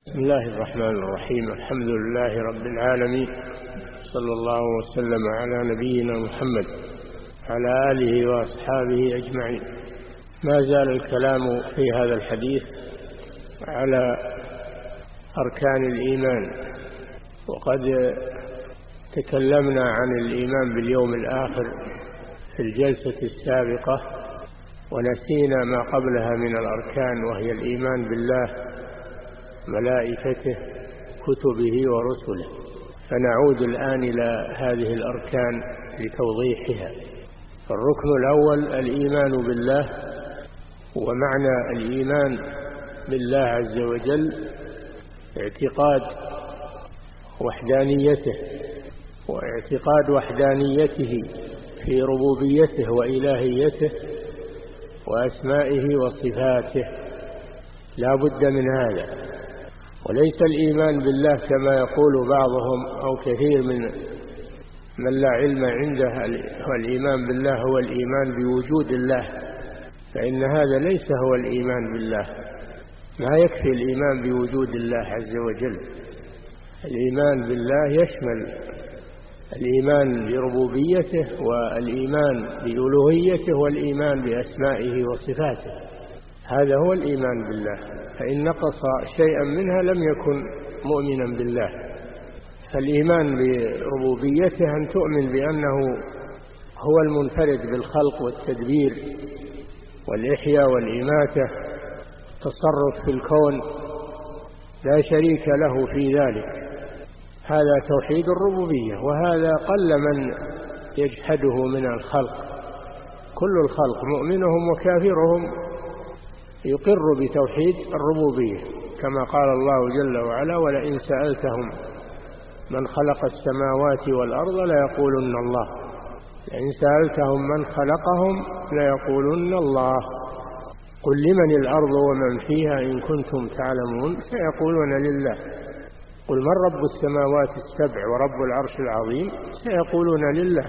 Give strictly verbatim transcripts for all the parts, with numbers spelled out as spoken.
بسم الله الرحمن الرحيم. الحمد لله رب العالمين، صلى الله وسلم على نبينا محمد على آله وأصحابه أجمعين. ما زال الكلام في هذا الحديث على أركان الإيمان، وقد تكلمنا عن الإيمان باليوم الآخر في الجلسة السابقة، ونسينا ما قبلها من الأركان، وهي الإيمان بالله، ملائكته، كتبه ورسله. فنعود الآن إلى هذه الأركان لتوضيحها. الركن الأول الإيمان بالله، ومعنى الإيمان بالله عز وجل اعتقاد وحدانيته، واعتقاد وحدانيته في ربوبيته وإلهيته وأسمائه وصفاته، لا بد من هذا. وليس الإيمان بالله كما يقول بعضهم أو كثير من من لا علم عنده، والإيمان بالله هو الإيمان بوجود الله، فإن هذا ليس هو الإيمان بالله. ما يكفي الإيمان بوجود الله عز وجل. الإيمان بالله يشمل الإيمان بربوبيته، والإيمان بألوهيته، والإيمان بأسمائه وصفاته. هذا هو الإيمان بالله، فإن نقص شيئا منها لم يكن مؤمنا بالله. فالإيمان بربوبيته أن تؤمن بأنه هو المنفرد بالخلق والتدبير والإحياء والإماتة، تصرف في الكون، لا شريك له في ذلك. هذا توحيد الربوبية، وهذا قل من يجحده من الخلق. كل الخلق مؤمنهم وكافرهم يقر بتوحيد الربوبية، كما قال الله جل وعلا: ولئن سألتهم من خلق السماوات والأرض ليقولن الله. لئن سألتهم من خلقهم ليقولن الله. قل لمن الأرض ومن فيها إن كنتم تعلمون سيقولون لله. قل من رب السماوات السبع ورب العرش العظيم سيقولون لله.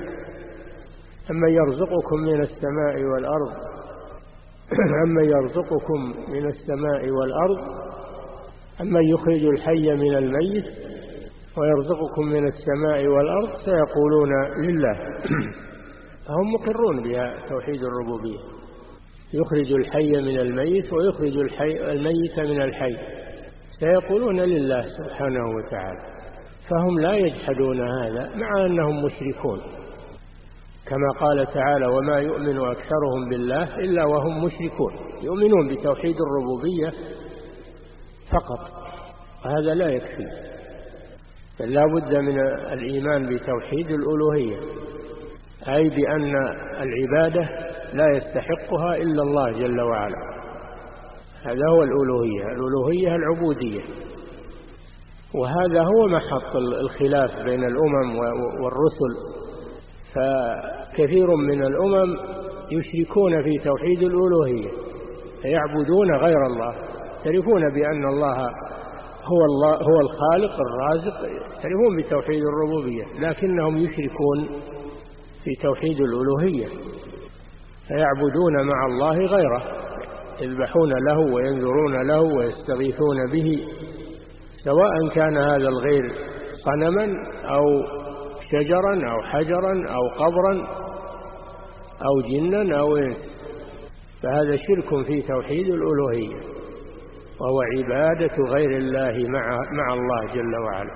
أمن يرزقكم من السماء والأرض أمن يرزقكم من السماء والأرض أمن يخرج الحي من الميت ويرزقكم من السماء والأرض سيقولون لله. فهم مقرون بها توحيد الربوبية، يخرج الحي من الميت ويخرج الحي الميت من الحي، سيقولون لله سبحانه وتعالى. فهم لا يجحدون هذا مع أنهم مشركون، كما قال تعالى: وما يؤمن أكثرهم بالله إلا وهم مشركون. يؤمنون بتوحيد الربوبية فقط، وهذا لا يكفي، بل لا بد من الإيمان بتوحيد الألوهية، أي بأن العبادة لا يستحقها إلا الله جل وعلا. هذا هو الألوهية، الألوهية العبودية. وهذا هو محط الخلاف بين الأمم والرسل. فكثير من الأمم يشركون في توحيد الألوهية، فيعبدون غير الله، يعترفون بأن الله هو الله هو الخالق الرازق، يعترفون بتوحيد الربوبية، لكنهم يشركون في توحيد الألوهية، فيعبدون مع الله غيره، يذبحون له وينذرون له ويستغيثون به، سواء كان هذا الغير صنما أو شجرا أو حجرا أو قبرا أو جنا أو إنس. فهذا شرك في توحيد الألوهية، وهو عبادة غير الله مع مع الله جل وعلا.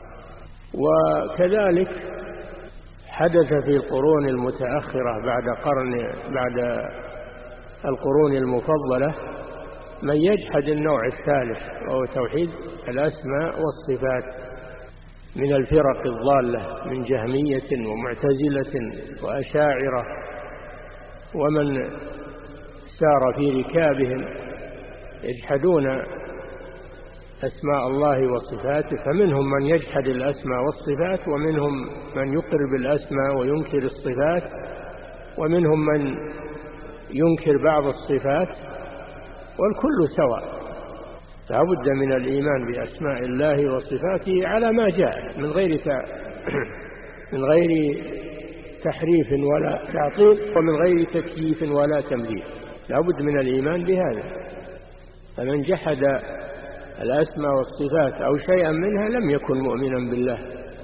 وكذلك حدث في القرون المتأخرة بعد قرن بعد القرون المفضلة من يجحد النوع الثالث، وهو توحيد الأسماء والصفات، من الفرق الضالة، من جهمية ومعتزلة وأشاعرة، ومن سار في ركابهم يجحدون أسماء الله وصفاته. فمنهم من يجحد الأسماء والصفات، ومنهم من يقر بالأسماء وينكر الصفات، ومنهم من ينكر بعض الصفات، والكل سواء. لا بد من الإيمان بأسماء الله وصفاته على ما جاء، من غير من غير تحريف ولا تعطيل، ومن غير تكييف ولا تمثيل. لا بد من الإيمان بهذا. فمن جحد الأسماء والصفات أو شيئا منها لم يكن مؤمنا بالله،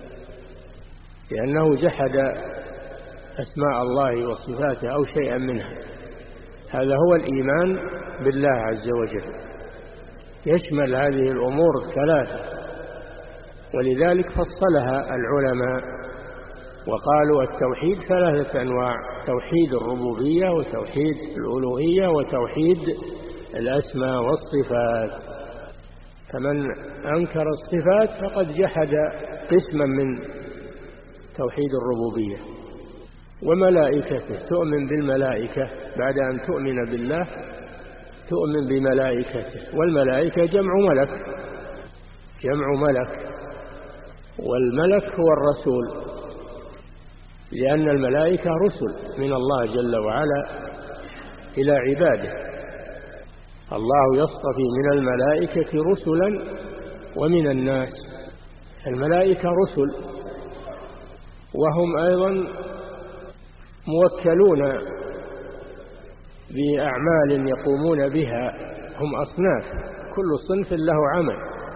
لأنه جحد أسماء الله وصفاته أو شيئا منها. هذا هو الإيمان بالله عز وجل، يشمل هذه الأمور الثلاثة، ولذلك فصلها العلماء وقالوا التوحيد ثلاثة أنواع: توحيد الربوبية وتوحيد الألوهية وتوحيد الأسماء والصفات. فمن أنكر الصفات فقد جحد قسما من توحيد الربوبية. وملائكته، تؤمن بالملائكة بعد أن تؤمن بالله، تؤمن بملائكته، والملائكة جمع ملك، جمع ملك، والملك هو الرسول، لأن الملائكة رسل من الله جل وعلا إلى عباده. الله يصطفي من الملائكة رسلا ومن الناس. الملائكة رسل، وهم أيضا موكلون بأعمال يقومون بها، هم أصناف، كل صنف له عمل.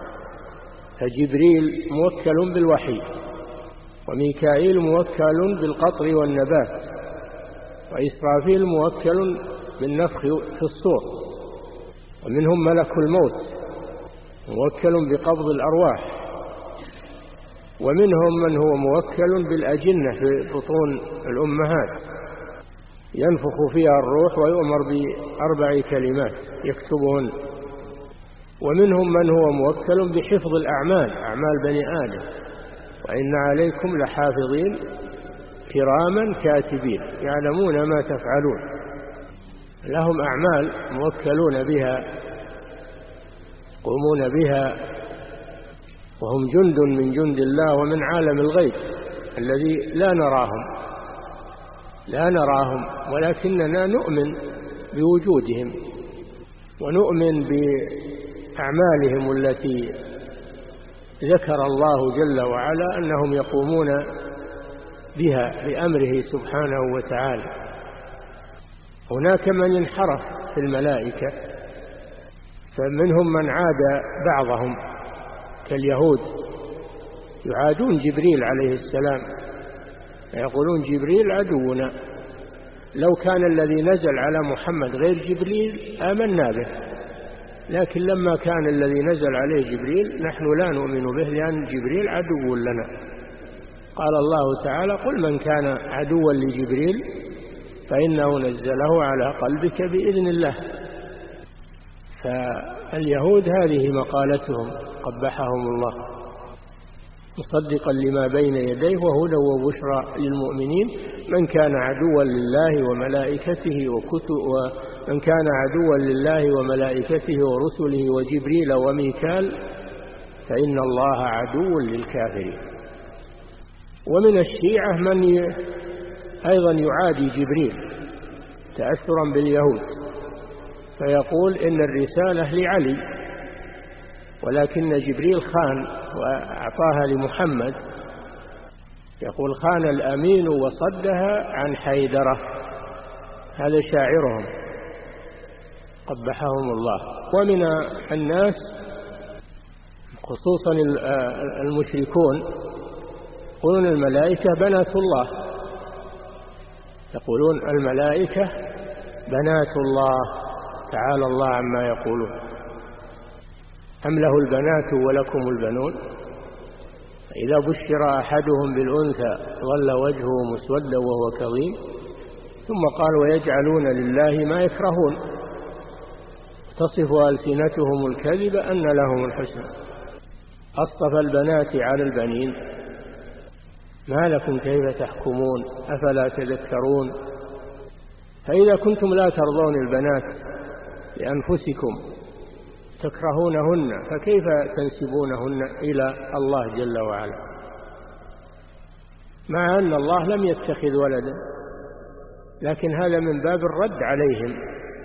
فجبريل موكل بالوحي، وميكائيل موكل بالقطر والنبات، وإسرافيل موكل بالنفخ في الصور، ومنهم ملك الموت موكل بقبض الأرواح، ومنهم من هو موكل بالأجنة في بطون الأمهات ينفخ فيها الروح ويؤمر بأربع كلمات يكتبهن، ومنهم من هو موكل بحفظ الأعمال، أعمال بني آدم، وإن عليكم لحافظين كراما كاتبين يعلمون ما تفعلون. لهم أعمال موكلون بها يقومون بها، وهم جند من جند الله ومن عالم الغيب الذي لا نراهم لا نراهم ولكننا نؤمن بوجودهم ونؤمن بأعمالهم التي ذكر الله جل وعلا أنهم يقومون بها بأمره سبحانه وتعالى. هناك من انحرف في الملائكة، فمنهم من عاد بعضهم كاليهود، يعادون جبريل عليه السلام، يقولون جبريل عدونا، لو كان الذي نزل على محمد غير جبريل آمنا به، لكن لما كان الذي نزل عليه جبريل نحن لا نؤمن به لأن جبريل عدو لنا. قال الله تعالى: قل من كان عدوا لجبريل فإنه نزله على قلبك بإذن الله. فاليهود هذه مقالتهم قبحهم الله، مصدقا لما بين يديه وهدى وبشرى للمؤمنين. من كان عدوا لله وملائكته وكتب ومن كان عدوا لله وملائكته ورسله وجبريل وميكال فإن الله عدو للكافرين. ومن الشيعة من أيضا يعادي جبريل تأثرا باليهود، فيقول إن الرسالة لعلي، ولكن جبريل خان وأعطاها لمحمد. يقول: خان الأمين وصدها عن حيدرة. هذا شاعرهم قبحهم الله. ومن الناس خصوصا المشركون يقولون الملائكة بنات الله، يقولون الملائكة بنات الله، تعالى الله عما يقولون. أم له البنات ولكم البنون؟ إذا بشر أحدهم بالأنثى ظل وجهه مسودا وهو كظيم. ثم قال: ويجعلون لله ما يكرهون تصف ألسنتهم الكذب أن لهم الحسنى أصطفى البنات على البنين ما لكم كيف تحكمون أفلا تذكرون. فإذا كنتم لا ترضون البنات لأنفسكم تكرهونهن فكيف تنسبونهن إلى الله جل وعلا، مع أن الله لم يتخذ ولدا، لكن هذا من باب الرد عليهم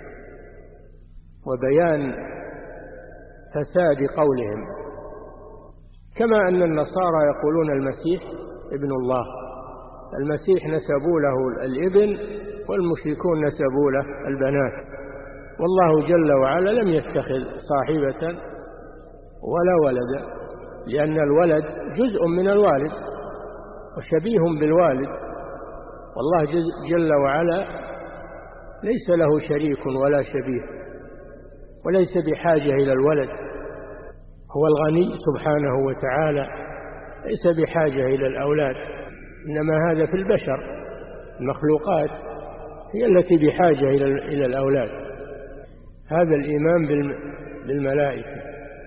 وبيان فساد قولهم. كما أن النصارى يقولون المسيح ابن الله، المسيح نسبوا له الابن والمشركون نسبوا له البنات، والله جل وعلا لم يتخذ صاحبة ولا ولد، لأن الولد جزء من الوالد وشبيه بالوالد، والله جل وعلا ليس له شريك ولا شبيه وليس بحاجة إلى الولد، هو الغني سبحانه وتعالى، ليس بحاجة إلى الأولاد، إنما هذا في البشر، المخلوقات هي التي بحاجة إلى الأولاد. هذا الإيمان بالملائكة.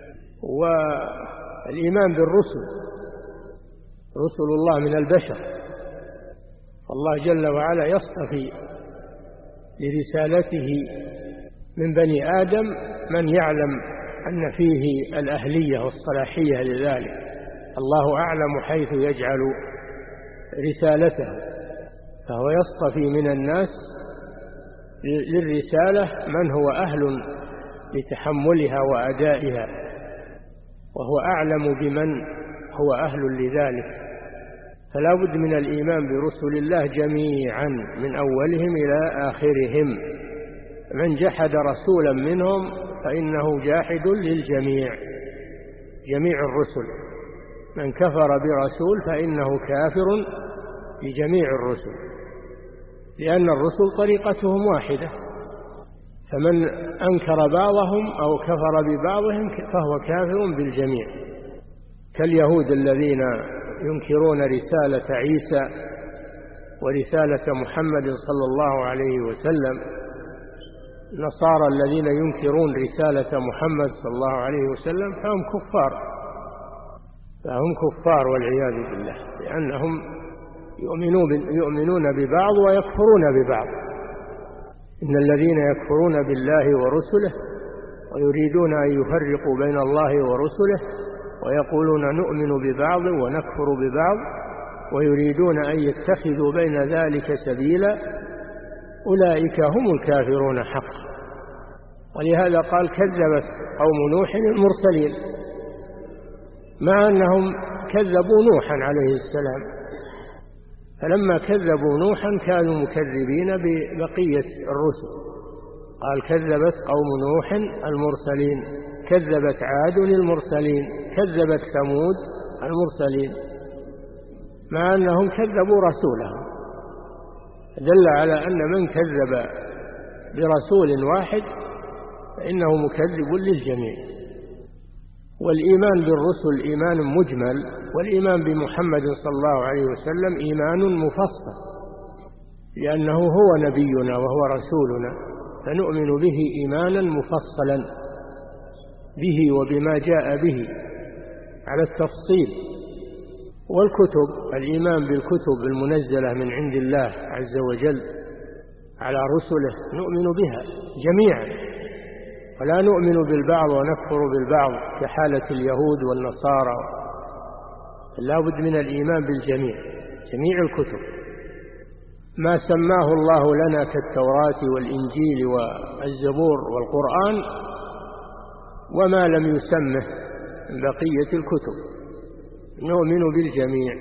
والإيمان بالرسل، رسل الله من البشر، الله جل وعلا يصطفي لرسالته من بني آدم من يعلم أن فيه الأهلية والصلاحية لذلك، الله أعلم حيث يجعل رسالته، فهو يصطفي من الناس للرسالة من هو أهل لتحملها وأدائها، وهو أعلم بمن هو أهل لذلك. فلا بد من الإيمان برسل الله جميعا من أولهم إلى آخرهم، من جحد رسولا منهم فإنه جاحد للجميع، جميع الرسل، من كفر برسول فإنه كافر بجميع الرسل، لأن الرسل طريقتهم واحدة، فمن أنكر بعضهم أو كفر ببعضهم فهو كافر بالجميع، كاليهود الذين ينكرون رسالة عيسى ورسالة محمد صلى الله عليه وسلم، النصارى الذين ينكرون رسالة محمد صلى الله عليه وسلم فهم كفار، فهم كفار والعياذ بالله، لأنهم يؤمنون ببعض ويكفرون ببعض. إن الذين يكفرون بالله ورسله ويريدون أن يفرقوا بين الله ورسله ويقولون نؤمن ببعض ونكفر ببعض ويريدون أن يتخذوا بين ذلك سبيلا، أولئك هم الكافرون حقا. ولهذا قال كذبت قوم نوح المرسلين، مع أنهم كذبوا نوحا عليه السلام، فلما كذبوا نوحا كانوا مكذبين ببقية الرسل، قال كذبت قوم نوح المرسلين، كذبت عاد المرسلين، كذبت ثمود المرسلين، مع أنهم كذبوا رسولهم، دل على أن من كذب برسول واحد فإنه مكذب للجميع. والإيمان بالرسل إيمان مجمل، والإيمان بمحمد صلى الله عليه وسلم إيمان مفصل، لأنه هو نبينا وهو رسولنا، فنؤمن به إيمانا مفصلا به وبما جاء به على التفصيل. والكتب، الإيمان بالكتب المنزلة من عند الله عز وجل على رسله نؤمن بها جميعا، ولا نؤمن بالبعض ونكفر بالبعض كحالة اليهود والنصارى، لا بد من الإيمان بالجميع، جميع الكتب، ما سماه الله لنا كالتوراة والإنجيل والزبور والقرآن، وما لم يسمه من بقية الكتب، نؤمن بالجميع،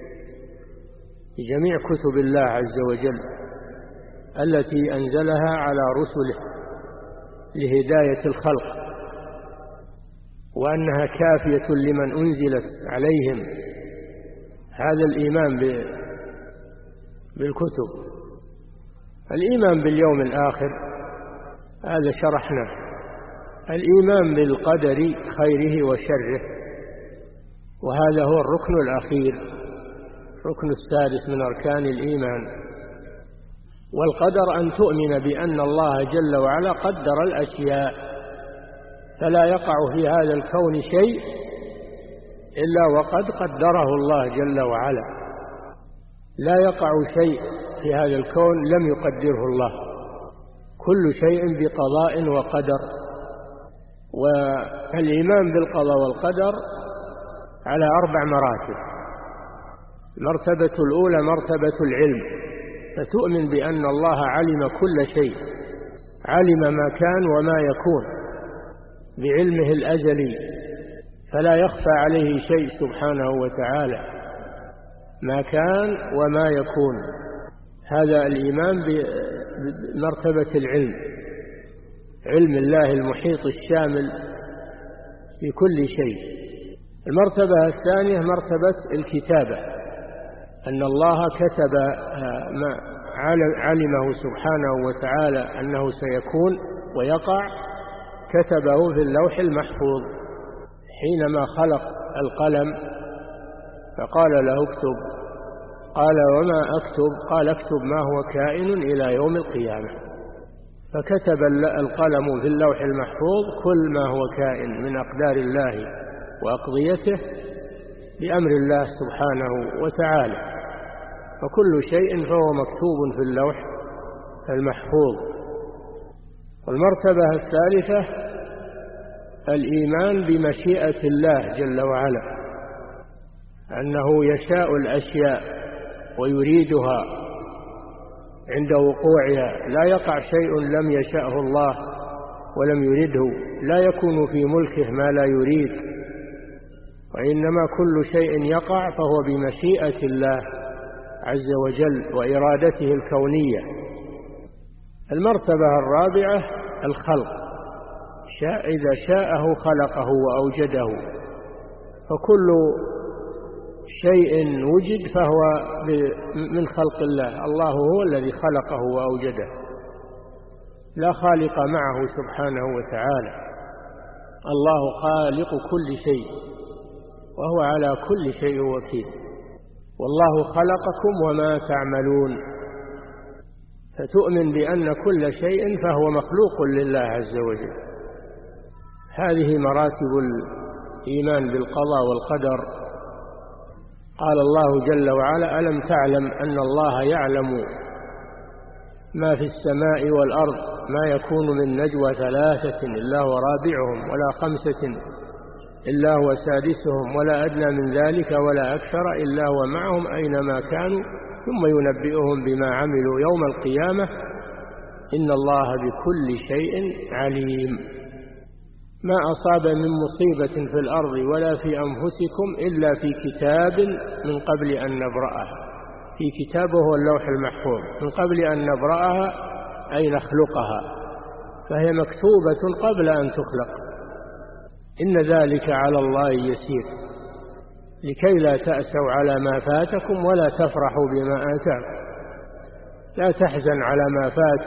بجميع كتب الله عز وجل التي أنزلها على رسله لهداية الخلق، وأنها كافية لمن أنزلت عليهم. هذا الإيمان بالكتب. الإيمان باليوم الآخر هذا شرحنا، الإيمان بالقدر خيره وشره، وهذا هو الركن الأخير، الركن السادس من أركان الإيمان. والقدر أن تؤمن بأن الله جل وعلا قدر الأشياء، فلا يقع في هذا الكون شيء إلا وقد قدره الله جل وعلا، لا يقع شيء في هذا الكون لم يقدره الله، كل شيء بقضاء وقدر. والإيمان بالقضاء والقدر على أربع مراتب. المرتبة الأولى مرتبة العلم، فتؤمن بأن الله علم كل شيء، علم ما كان وما يكون بعلمه الأزلي، فلا يخفى عليه شيء سبحانه وتعالى، ما كان وما يكون. هذا الإيمان بمرتبة العلم، علم الله المحيط الشامل في كل شيء. المرتبة الثانية مرتبة الكتابة، أن الله كتب ما علمه سبحانه وتعالى أنه سيكون ويقع، كتبه في اللوح المحفوظ حينما خلق القلم فقال له اكتب، قال وما أكتب؟ قال اكتب ما هو كائن إلى يوم القيامة. فكتب القلم في اللوح المحفوظ كل ما هو كائن من أقدار الله وأقضيته بأمر الله سبحانه وتعالى، فكل شيء فهو مكتوب في اللوح المحفوظ. والمرتبة الثالثة الإيمان بمشيئة الله جل وعلا، أنه يشاء الأشياء ويريدها عند وقوعها، لا يقع شيء لم يشأه الله ولم يرده، لا يكون في ملكه ما لا يريد، وإنما كل شيء يقع فهو بمشيئة الله عز وجل وإرادته الكونية. المرتبة الرابعة الخلق، شاء إذا شاءه خلقه وأوجده، فكل شيء وجد فهو من خلق الله، الله هو الذي خلقه وأوجده، لا خالق معه سبحانه وتعالى. الله خالق كل شيء وهو على كل شيء وكيل، والله خلقكم وما تعملون، فتؤمن بأن كل شيء فهو مخلوق لله عز وجل. هذه مراتب الإيمان بالقضاء والقدر. قال الله جل وعلا ألم تعلم أن الله يعلم ما في السماء والأرض ما يكون من نجوى ثلاثة إلا هو رابعهم ولا خمسة إلا هو سادسهم ولا أدنى من ذلك ولا أكثر إلا هو معهم أينما كانوا ثم ينبئهم بما عملوا يوم القيامة إن الله بكل شيء عليم. ما أصاب من مصيبة في الأرض ولا في أنفسكم إلا في كتاب من قبل أن نبرأها، في كتابه هو اللوح المحفوظ، من قبل أن نبرأها أي نخلقها، فهي مكتوبة قبل أن تخلق. إن ذلك على الله يسير، لكي لا تأسوا على ما فاتكم ولا تفرحوا بما آتاكم. لا تحزن على ما فات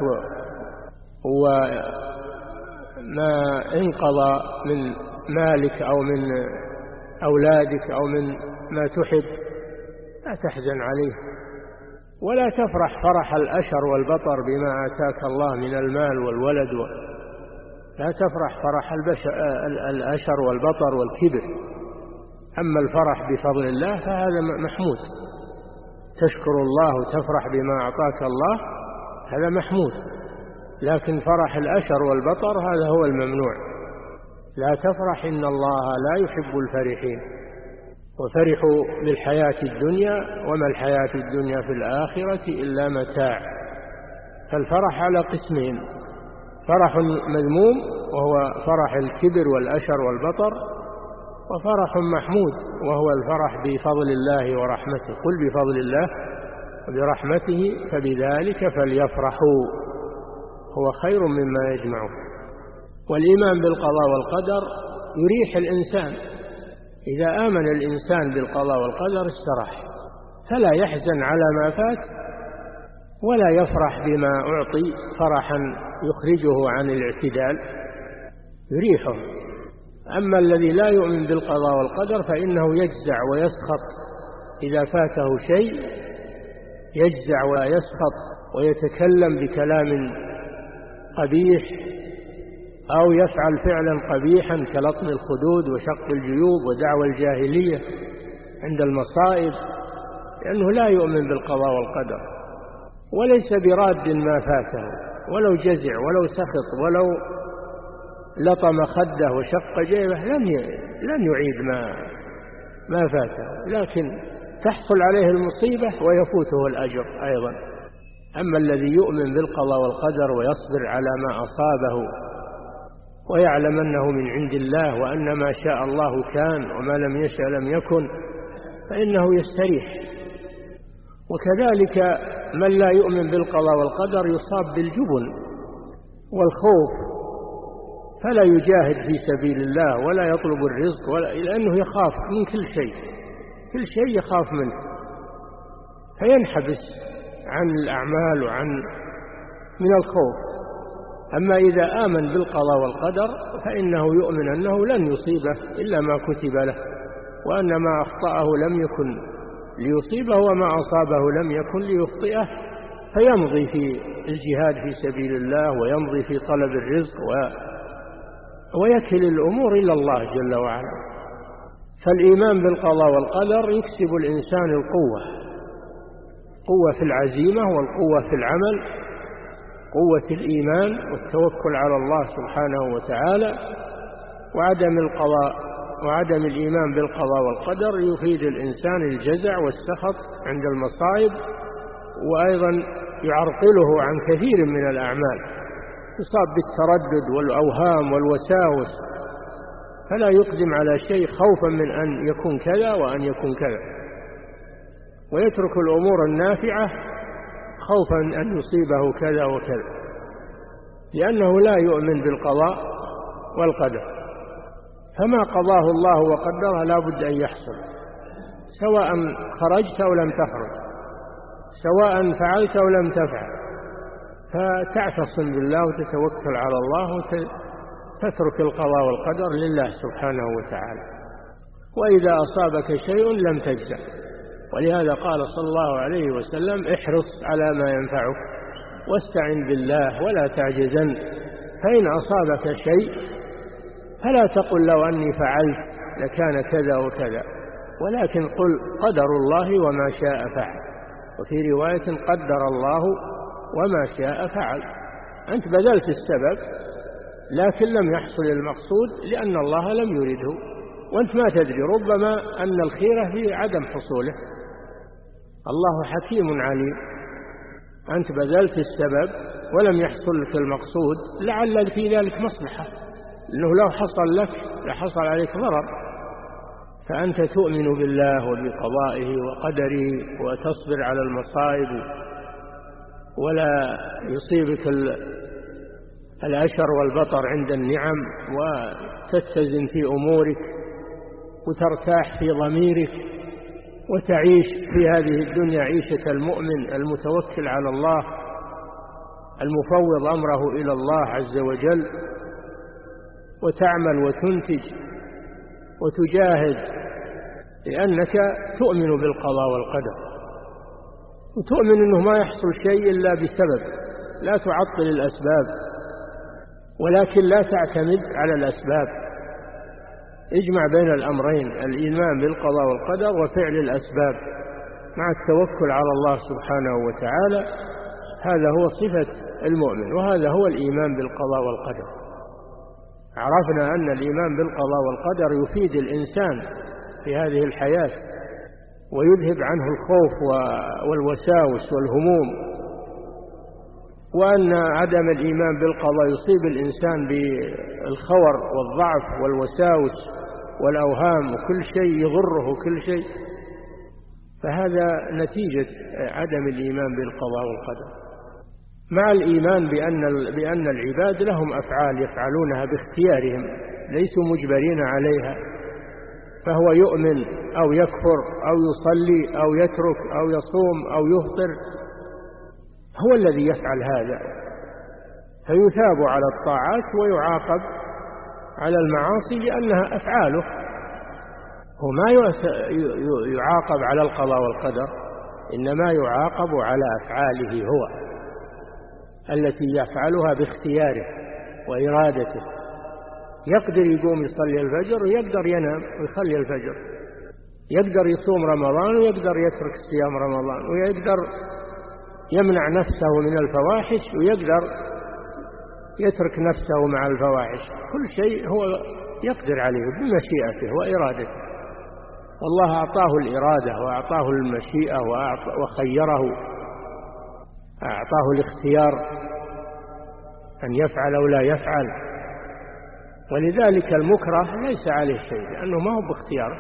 وما انقضى من مالك أو من أولادك أو من ما تحب، لا تحزن عليه، ولا تفرح فرح الأشر والبطر بما آتاك الله من المال والولد، لا تفرح فرح الأشر والبطر والكبر. أما الفرح بفضل الله فهذا محمود، تشكر الله وتفرح بما أعطاك الله هذا محمود، لكن فرح الأشر والبطر هذا هو الممنوع. لا تفرح إن الله لا يحب الفرحين، وفرحوا بالحياة الدنيا وما الحياة الدنيا في الآخرة إلا متاع. فالفرح على قسمين، فرح مذموم وهو فرح الكبر والأشر والبطر، وفرح محمود وهو الفرح بفضل الله ورحمته. قل بفضل الله وبرحمته فبذلك فليفرحوا هو خير مما يجمعون. والإيمان بالقضاء والقدر يريح الإنسان، إذا آمن الإنسان بالقضاء والقدر استراح، فلا يحزن على ما فات ولا يفرح بما أعطي فرحا يخرجه عن الاعتدال، يريحه. أما الذي لا يؤمن بالقضاء والقدر فإنه يجزع ويسخط إذا فاته شيء، يجزع ويسخط ويتكلم بكلام قبيح أو يفعل فعلا قبيحا كلطم الخدود وشق الجيوب ودعوى الجاهلية عند المصائب، لأنه لا يؤمن بالقضاء والقدر، وليس براد ما فاته، ولو جزع ولو سخط ولو لطم خده وشق جيبه لن لن يعيد ما ما فاته، لكن تحصل عليه المصيبة ويفوته الأجر أيضا. أما الذي يؤمن بالقضاء والقدر ويصبر على ما أصابه ويعلم أنه من عند الله وأن ما شاء الله كان وما لم يشأ لم يكن، فإنه يستريح. وكذلك من لا يؤمن بالقضاء والقدر يصاب بالجبن والخوف فلا يجاهد في سبيل الله ولا يطلب الرزق ولا، لأنه يخاف من كل شيء، كل شيء يخاف منه، فينحبس عن الأعمال وعن من الخوف. أما إذا آمن بالقضاء والقدر فإنه يؤمن أنه لن يصيبه إلا ما كتب له، وأن ما أخطأه لم يكن ليصيبه وما أصابه لم يكن ليخطئه، فيمضي في الجهاد في سبيل الله ويمضي في طلب الرزق و... ويكل الأمور إلى الله جل وعلا. فالإيمان بالقضاء والقدر يكسب الإنسان القوة، قوة في العزيمة والقوة في العمل، قوة الإيمان والتوكل على الله سبحانه وتعالى. وعدم القضاء وعدم الإيمان بالقضاء والقدر يفيد الإنسان الجزع والسخط عند المصائب، وأيضا يعرقله عن كثير من الأعمال، يصاب بالتردد والأوهام والوساوس، فلا يقدم على شيء خوفا من أن يكون كذا وأن يكون كذا، ويترك الأمور النافعة خوفا أن يصيبه كذا وكذا، لأنه لا يؤمن بالقضاء والقدر. فما قضاه الله وقدره لا بد أن يحصل، سواء خرجت أو لم تخرج، سواء فعلت أو لم تفعل، فتعتصم بالله وتتوكل على الله وتترك القضاء والقدر لله سبحانه وتعالى. وإذا أصابك شيء لم تجزع، ولهذا قال صلى الله عليه وسلم: احرص على ما ينفعك واستعن بالله ولا تعجزن، فإن أصابك شيء فلا تقل لو أني فعلت لكان كذا وكذا، ولكن قل قدر الله وما شاء فعل، وفي رواية قدر الله وما شاء فعل. أنت بذلت السبب لكن لم يحصل المقصود لأن الله لم يرده، وأنت ما تدري، ربما أن الخير في عدم حصوله. الله حكيم عليم، أنت بذلت السبب ولم يحصل لك المقصود، لعل في ذلك مصلحة، لأنه لو حصل لك لحصل عليك ضرر. فأنت تؤمن بالله وبقضائه وقدره وتصبر على المصائب، ولا يصيبك الأشر والبطر عند النعم، وتتزن في أمورك وترتاح في ضميرك، وتعيش في هذه الدنيا عيشة المؤمن المتوكل على الله المفوض أمره إلى الله عز وجل، وتعمل وتنتج وتجاهد، لأنك تؤمن بالقضاء والقدر، وتؤمن أنه ما يحصل شيء إلا بسبب، لا تعطل الأسباب ولكن لا تعتمد على الأسباب. اجمع بين الأمرين، الإيمان بالقضاء والقدر وفعل الأسباب مع التوكل على الله سبحانه وتعالى. هذا هو صفة المؤمن، وهذا هو الإيمان بالقضاء والقدر. عرفنا أن الإيمان بالقضاء والقدر يفيد الإنسان في هذه الحياة ويذهب عنه الخوف والوساوس والهموم، وأن عدم الإيمان بالقضاء يصيب الإنسان بالخور والضعف والوساوس والأوهام، وكل شيء يضره وكل شيء، فهذا نتيجة عدم الإيمان بالقضاء والقدر. مع الإيمان بأن بأن العباد لهم أفعال يفعلونها باختيارهم، ليسوا مجبرين عليها، فهو يؤمن أو يكفر أو يصلي أو يترك أو يصوم أو يفطر، هو الذي يفعل هذا، فيثاب على الطاعات ويعاقب على المعاصي لأنها أفعاله. هو ما يعاقب على القضاء والقدر، إنما يعاقب على أفعاله هو التي يفعلها باختياره وإرادته. يقدر يقوم يصلي الفجر ويقدر ينام ويخلي الفجر، يقدر يصوم رمضان ويقدر يترك صيام رمضان، ويقدر يمنع نفسه من الفواحش ويقدر يترك نفسه مع الفواحش. كل شيء هو يقدر عليه بمشيئته وإرادته، والله أعطاه الإرادة وأعطاه المشيئة وخيره، أعطاه الاختيار أن يفعل أو لا يفعل. ولذلك المكره ليس عليه شيء لأنه ما هو باختياره،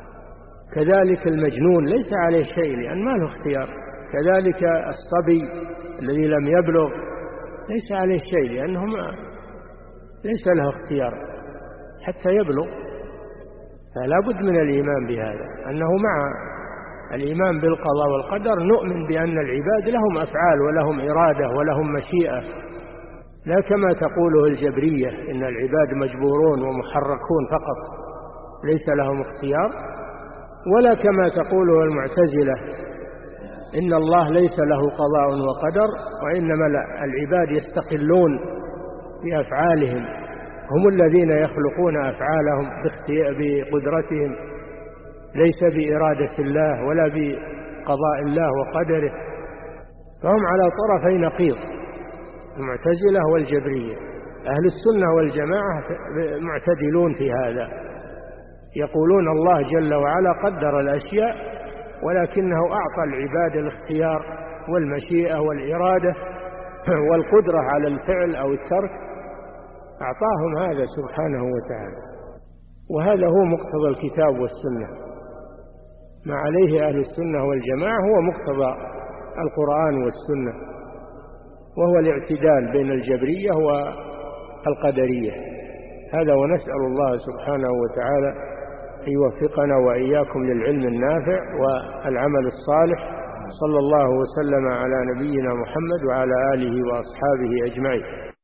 كذلك المجنون ليس عليه شيء لأن ما له اختيار، كذلك الصبي الذي لم يبلغ ليس عليه شيء لأنه ما ليس له اختيار حتى يبلغ. فلا بد من الإيمان بهذا، أنه مع الإيمان بالقضاء والقدر نؤمن بأن العباد لهم أفعال ولهم إرادة ولهم مشيئة، لا كما تقوله الجبرية إن العباد مجبورون ومحركون فقط ليس لهم اختيار، ولا كما تقوله المعتزلة إن الله ليس له قضاء وقدر، وإنما العباد يستقلون بأفعالهم، هم الذين يخلقون أفعالهم بقدرتهم ليس بإرادة الله ولا بقضاء الله وقدره. فهم على طرفي نقيض، المعتزلة والجبرية. أهل السنة والجماعة معتدلون في هذا، يقولون الله جل وعلا قدر الأشياء ولكنه أعطى العباد الاختيار والمشيئة والإرادة والقدرة على الفعل أو الترك، أعطاهم هذا سبحانه وتعالى. وهذا هو مقتضى الكتاب والسنة، ما عليه أهل السنة والجماعة هو مقتضى القرآن والسنة، وهو الاعتدال بين الجبرية والقدرية. هذا، ونسأل الله سبحانه وتعالى أن يوفقنا وإياكم للعلم النافع والعمل الصالح. صلى الله وسلم على نبينا محمد وعلى آله وأصحابه أجمعين.